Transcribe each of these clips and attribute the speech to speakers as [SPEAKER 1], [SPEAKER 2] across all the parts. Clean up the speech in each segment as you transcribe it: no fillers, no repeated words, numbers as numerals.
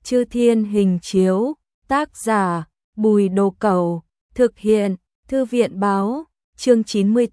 [SPEAKER 1] Chư Thiên Hình Chiếu, tác giả Bùi Đồ Cẩu, thực hiện Thư viện Báo, chương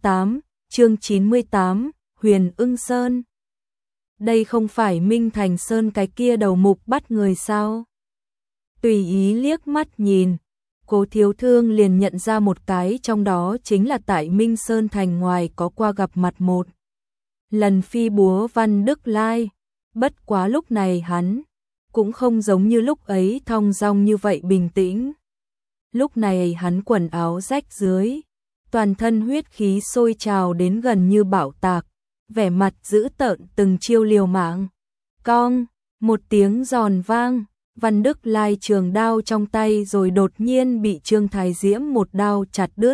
[SPEAKER 1] 98, Huyền Ưng Sơn. Đây không phải Minh Thành Sơn cái kia đầu mục bắt người sao? Tùy ý liếc mắt nhìn, Cố Thiếu Thương liền nhận ra một cái trong đó chính là tại Minh Sơn Thành ngoài có qua gặp mặt một lần phi búa Văn Đức Lai. Bất quá lúc này hắn cũng không giống như lúc ấy thong dong như vậy bình tĩnh. Lúc này hắn quần áo rách rưới, toàn thân huyết khí sôi trào đến gần như bạo tạc, vẻ mặt dữ tợn từng chiêu liều mạng. Cong, một tiếng giòn vang, Văn Đức Lai trường đao trong tay rồi đột nhiên bị Trương Thái Diễm một đao chặt đứt.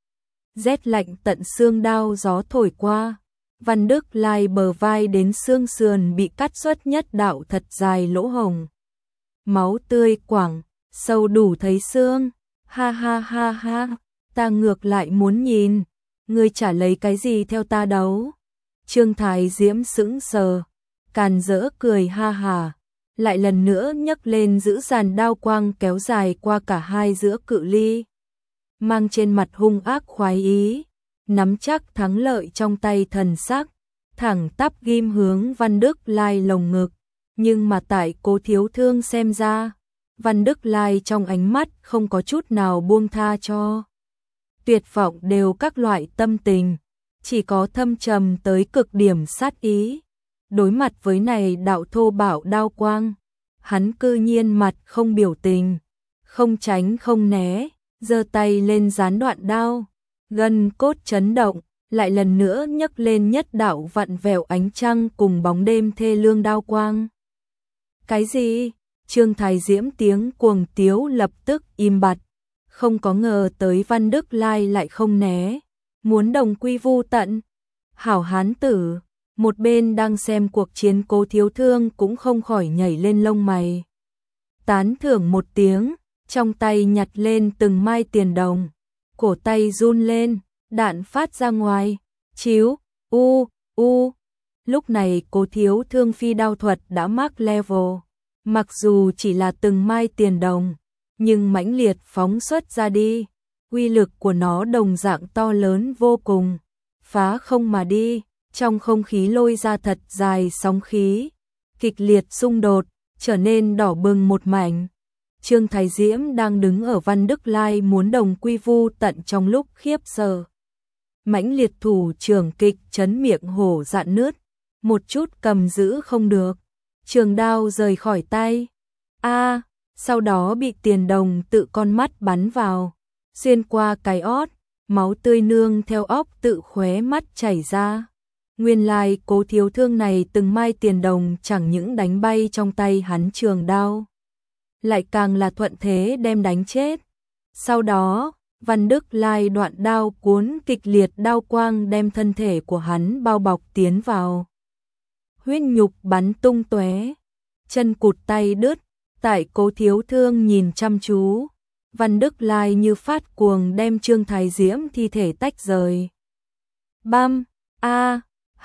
[SPEAKER 1] Rét lạnh tận xương, đao gió thổi qua, Văn Đức Lai bờ vai đến xương sườn bị cắt xuất nhất đạo thật dài lỗ hổng. Máu tươi quẳng, sâu đủ thấy xương. Ha ha ha ha, ta ngược lại muốn nhìn, ngươi chả lấy cái gì theo ta đấu. Trương Thái Diễm sững sờ, càn rỡ cười ha hà, lại lần nữa nhấc lên giữ dàn đao quang kéo dài qua cả hai giữa cự ly. Mang trên mặt hung ác khoái ý, nắm chắc thắng lợi trong tay thần sắc, thẳng tắp ghim hướng Văn Đức Lai lồng ngực. Nhưng mà tại Cố Thiếu Thương xem ra, Văn Đức Lai trong ánh mắt không có chút nào buông tha cho. Tuyệt vọng đều các loại tâm tình, chỉ có thâm trầm tới cực điểm sát ý. Đối mặt với này đạo thô bạo đao quang, hắn cư nhiên mặt không biểu tình, không tránh không né, giơ tay lên gián đoạn đao, gân cốt chấn động, lại lần nữa nhấc lên nhất đạo vặn vẹo ánh trăng cùng bóng đêm thê lương đao quang. Cái gì? Trương Thái Diễm tiếng cuồng tiếu lập tức im bặt, không có ngờ tới Văn Đức Lai lại không né, muốn đồng quy vu tận. Hảo hán tử, một bên đang xem cuộc chiến Cố Thiếu Thương cũng không khỏi nhảy lên lông mày. Tán thưởng một tiếng, trong tay nhặt lên từng mai tiền đồng, cổ tay run lên, đạn phát ra ngoài, chiếu, Lúc này Cố Thiếu Thương phi đao thuật đã max level. Mặc dù chỉ là từng mai tiền đồng, nhưng mãnh liệt phóng xuất ra đi, uy lực của nó đồng dạng to lớn vô cùng, phá không mà đi, trong không khí lôi ra thật dài sóng khí, kịch liệt xung đột, trở nên đỏ bừng một mảnh. Trương Thái Diễm đang đứng ở Văn Đức Lai muốn đồng quy vu tận trong lúc khiếp sợ. Mãnh liệt thủ trưởng kịch chấn miệng hổ dạn nứt, một chút cầm giữ không được. Trường đao rời khỏi tay. Sau đó bị tiền đồng tự con mắt bắn vào, xuyên qua cái ót, máu tươi nương theo óc tự khóe mắt chảy ra. Nguyên lai Cố Thiếu Thương này từng mai tiền đồng chẳng những đánh bay trong tay hắn trường đao, lại càng là thuận thế đem đánh chết. Sau đó, Văn Đức Lai đoạn đao cuốn kịch liệt đao quang đem thân thể của hắn bao bọc tiến vào. Huyết nhục bắn tung tóe, chân cụt tay đứt, tại Cố Thiếu Thương nhìn chăm chú, Văn Đức Lai như phát cuồng đem Trương Thái Diễm thi thể tách rời. Băm, ha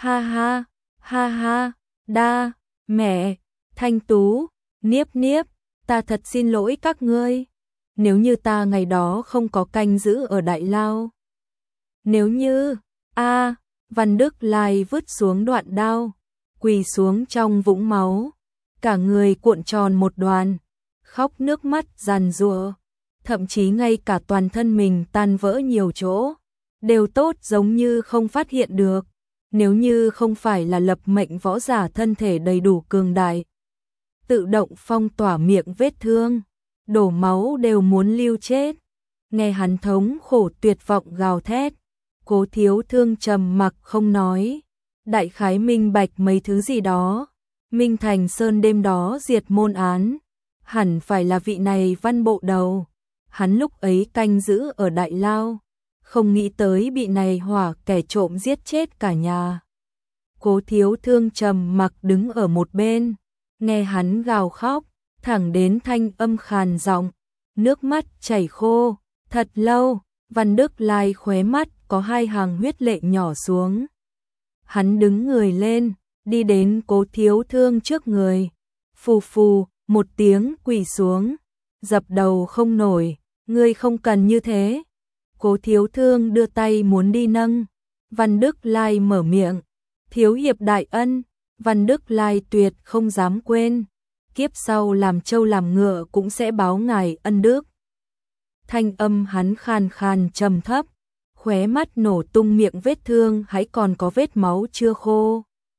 [SPEAKER 1] ha, đa, mẹ, Thanh Tú, Niếp, ta thật xin lỗi các ngươi, nếu như ta ngày đó không có canh giữ ở Đại Lao. Nếu như, Văn Đức Lai vứt xuống đoạn đao, quỳ xuống trong vũng máu, cả người cuộn tròn một đoàn, khóc nước mắt giàn giụa, thậm chí ngay cả toàn thân mình tan vỡ nhiều chỗ, đều tốt giống như không phát hiện được, nếu như không phải là lập mệnh võ giả thân thể đầy đủ cường đại, tự động phong tỏa miệng vết thương, đổ máu đều muốn lưu chết. Nghe hắn thống khổ tuyệt vọng gào thét, Cố Thiếu Thương trầm mặc không nói. Đại khái minh bạch mấy thứ gì đó, Minh Thành Sơn đêm đó diệt môn án, hẳn phải là vị này Văn bộ đầu. Hắn lúc ấy canh giữ ở Đại Lao, không nghĩ tới bị này hỏa kẻ trộm giết chết cả nhà. Cố Thiếu Thương trầm mặc đứng ở một bên, nghe hắn gào khóc, thẳng đến thanh âm khàn giọng, nước mắt chảy khô. Thật lâu, Văn Đức Lai khóe mắt có hai hàng huyết lệ nhỏ xuống. Hắn đứng người lên, đi đến Cố Thiếu Thương trước người. Phù phù, một tiếng quỳ xuống, dập đầu không nổi, ngươi không cần như thế. Cố Thiếu Thương đưa tay muốn đi nâng, Văn Đức Lai mở miệng, thiếu hiệp đại ân, Văn Đức Lai tuyệt không dám quên, kiếp sau làm trâu làm ngựa cũng sẽ báo ngài ân đức. Thanh âm hắn khàn khàn trầm thấp, khóe mắt nổ tung, miệng vết thương hãy còn có vết máu chưa khô.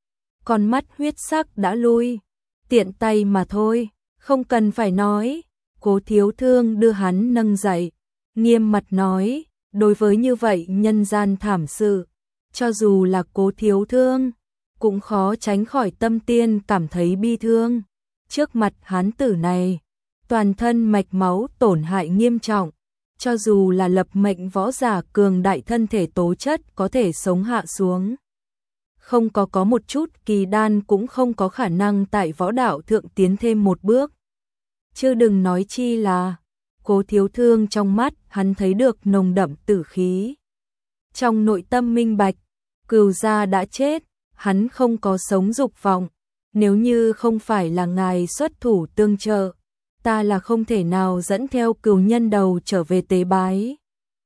[SPEAKER 1] Con mắt huyết sắc đã lui, tiện tay mà thôi, không cần phải nói. Cố Thiếu Thương đưa hắn nâng dậy, nghiêm mặt nói, đối với như vậy nhân gian thảm sự, cho dù là Cố Thiếu Thương, cũng khó tránh khỏi tâm tiên cảm thấy bi thương. Trước mặt hán tử này, toàn thân mạch máu tổn hại nghiêm trọng, cho dù là lập mệnh võ giả cường đại thân thể tố chất có thể sống hạ xuống. Không có một chút kỳ đan cũng không có khả năng tại võ đạo thượng tiến thêm một bước. Chứ đừng nói chi là, Cố Thiếu Thương trong mắt hắn thấy được nồng đậm tử khí. Trong nội tâm minh bạch, Cửu gia đã chết, hắn không có sống dục vọng, nếu như không phải là ngài xuất thủ tương trợ, ta là không thể nào dẫn theo cửu nhân đầu trở về tế bái.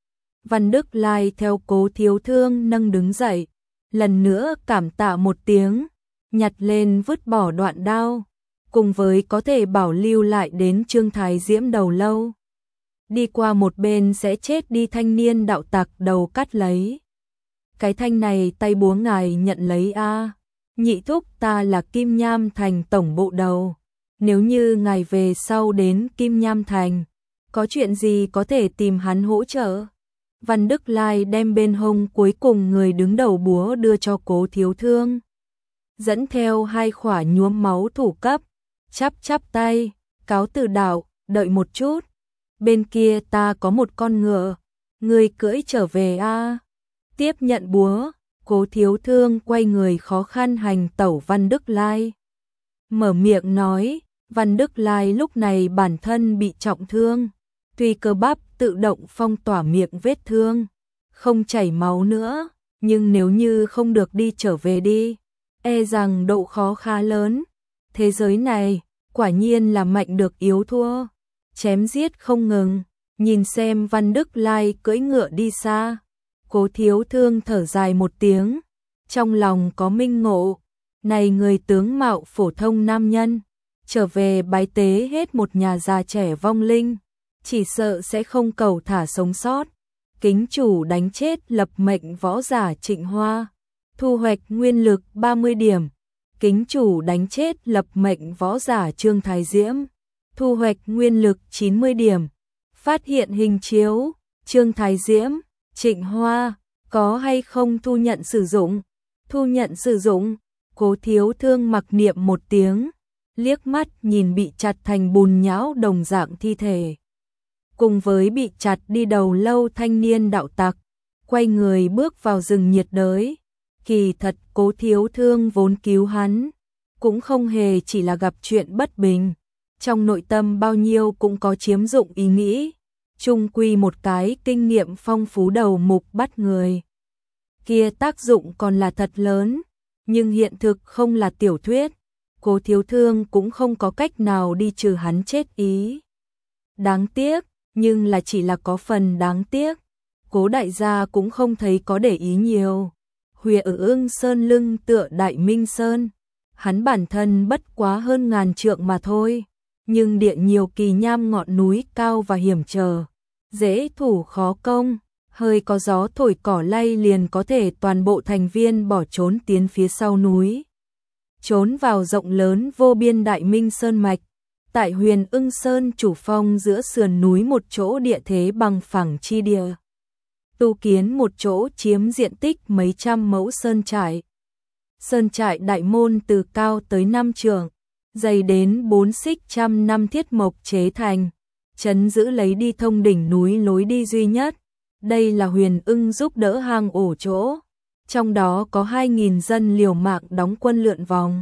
[SPEAKER 1] Văn Đức Lai theo Cố Thiếu Thương nâng đứng dậy, lần nữa cảm tạ một tiếng, nhặt lên vứt bỏ đoạn đao, cùng với có thể bảo lưu lại đến Trương Thái Diễm đầu lâu. Đi qua một bên sẽ chết đi thanh niên đạo tặc đầu cắt lấy. Cái thanh này tay búa ngài nhận lấy a. Nhị thúc, ta là Kim Nham Thành tổng bộ đầu. Nếu như ngài về sau đến Kim Nham Thành, có chuyện gì có thể tìm hắn hỗ trợ. Văn Đức Lai đem bên hông cuối cùng người đứng đầu búa đưa cho Cố Thiếu Thương, dẫn theo hai khỏa nhuốm máu thủ cấp, chắp tay, cáo từ đạo, đợi một chút, bên kia ta có một con ngựa, người cưỡi trở về a. Tiếp nhận búa, Cố Thiếu Thương quay người khó khăn hành tẩu Văn Đức Lai. Mở miệng nói, Văn Đức Lai lúc này bản thân bị trọng thương, tuy cơ bắp tự động phong tỏa miệng vết thương, không chảy máu nữa, nhưng nếu như không được đi trở về đi, e rằng độ khó khá lớn. Thế giới này, quả nhiên là mạnh được yếu thua, chém giết không ngừng. Nhìn xem Văn Đức Lai cưỡi ngựa đi xa, Cố Thiếu Thương thở dài một tiếng, trong lòng có minh ngộ, này người tướng mạo phổ thông nam nhân, trở về bái tế hết một nhà già trẻ vong linh, chỉ sợ sẽ không cầu thả sống sót. Kính chủ đánh chết lập mệnh võ giả Trịnh Hoa, thu hoạch nguyên lực 30 điểm. Kính chủ đánh chết lập mệnh võ giả Trương Thái Diễm, thu hoạch nguyên lực 90 điểm. Phát hiện hình chiếu, Trương Thái Diễm, Trịnh Hoa, có hay không thu nhận sử dụng? Thu nhận sử dụng. Cố Thiếu Thương mặc niệm một tiếng, liếc mắt nhìn bị chặt thành bùn nhão đồng dạng thi thể, cùng với bị chặt đi đầu lâu thanh niên đạo tặc, quay người bước vào rừng nhiệt đới. Kỳ thật Cố Thiếu Thương vốn cứu hắn, cũng không hề chỉ là gặp chuyện bất bình, trong nội tâm bao nhiêu cũng có chiếm dụng ý nghĩ, chung quy một cái kinh nghiệm phong phú đầu mục bắt người. Kia tác dụng còn là thật lớn, nhưng hiện thực không là tiểu thuyết, Cố Thiếu Thương cũng không có cách nào đi trừ hắn chết ý. Đáng tiếc, nhưng là chỉ là có phần đáng tiếc, Cố đại gia cũng không thấy có để ý nhiều. Huyền Ưng Sơn lưng tựa Đại Minh Sơn, hắn bản thân bất quá hơn ngàn trượng mà thôi, nhưng địa nhiều kỳ nham ngọn núi cao và hiểm trở, dễ thủ khó công, hơi có gió thổi cỏ lay liền có thể toàn bộ thành viên bỏ trốn tiến phía sau núi, trốn vào rộng lớn vô biên Đại Minh Sơn mạch. Tại Huyền Ưng Sơn chủ phong giữa sườn núi một chỗ địa thế bằng phẳng chi địa, tu kiến một chỗ chiếm diện tích mấy trăm mẫu sơn trại. Sơn trại đại môn từ cao tới 5 trượng, dày đến 4 xích trăm năm thiết mộc chế thành, trấn giữ lấy đi thông đỉnh núi lối đi duy nhất. Đây là Huyền Ưng giúp đỡ hang ổ chỗ, trong đó có 2.000 dân liều mạng đóng quân lượn vòng.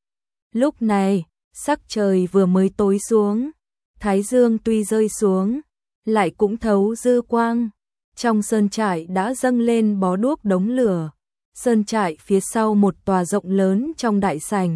[SPEAKER 1] Lúc này, sắc trời vừa mới tối xuống, thái dương tuy rơi xuống, lại cũng thấu dư quang. Trong sơn trại đã dâng lên bó đuốc đống lửa. Sơn trại phía sau một tòa rộng lớn trong đại sảnh,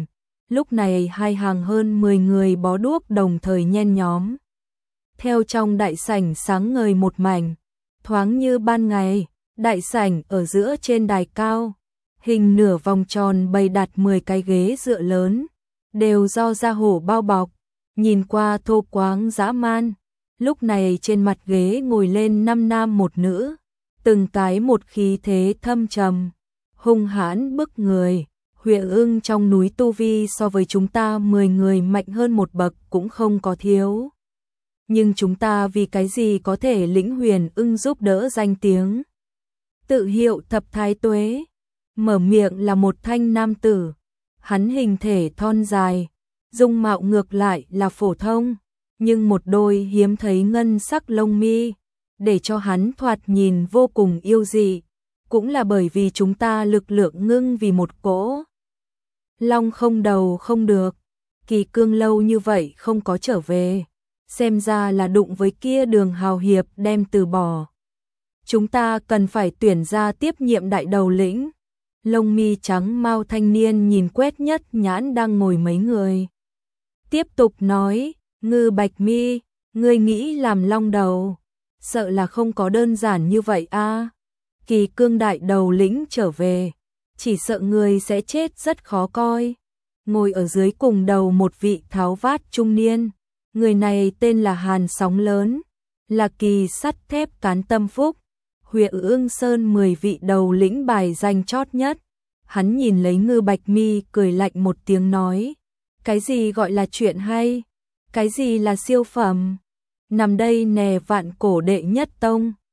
[SPEAKER 1] Lúc này hai hàng hơn 10 người bó đuốc đồng thời nhen nhóm. Theo trong đại sảnh sáng ngời một mảnh, thoáng như ban ngày, đại sảnh ở giữa trên đài cao, hình nửa vòng tròn bày đặt 10 cái ghế dựa lớn, đều do da hổ bao bọc, nhìn qua thô quáng dã man. Lúc này trên mặt ghế ngồi lên 5 nam một nữ, từng cái một khí thế thâm trầm, hung hãn bức người. Huệ Ưng trong núi tu vi so với chúng ta 10 người mạnh hơn một bậc cũng không có thiếu. Nhưng chúng ta vì cái gì có thể lĩnh Huyền Ưng giúp đỡ danh tiếng. Tự hiệu Thập Thái Tuế, mở miệng là một thanh nam tử, hắn hình thể thon dài, dung mạo ngược lại là phổ thông, nhưng một đôi hiếm thấy ngân sắc lông mi, để cho hắn thoạt nhìn vô cùng yêu dị, cũng là bởi vì chúng ta lực lượng ngưng vì một cỗ. Long không đầu không được, Kỳ Cương lâu như vậy không có trở về, xem ra là đụng với kia Đường hào hiệp đem từ bỏ. Chúng ta cần phải tuyển ra tiếp nhiệm đại đầu lĩnh. Lông mi trắng mau thanh niên nhìn quét nhất nhãn đang ngồi mấy người. Tiếp tục nói, Ngư Bạch Mi, ngươi nghĩ làm long đầu, sợ là không có đơn giản như vậy a. Kỳ Cương đại đầu lĩnh trở về, chỉ sợ người sẽ chết rất khó coi. Ngồi ở dưới cùng đầu một vị tháo vát trung niên, người này tên là Hàn Sóng Lớn, là kỳ sắt thép cán tâm phúc, Huệ Ương Sơn 10 vị đầu lĩnh bài danh chót nhất. Hắn nhìn lấy Ngư Bạch Mi cười lạnh một tiếng nói, cái gì gọi là chuyện hay, cái gì là siêu phẩm, nằm đây nè vạn cổ đệ nhất tông.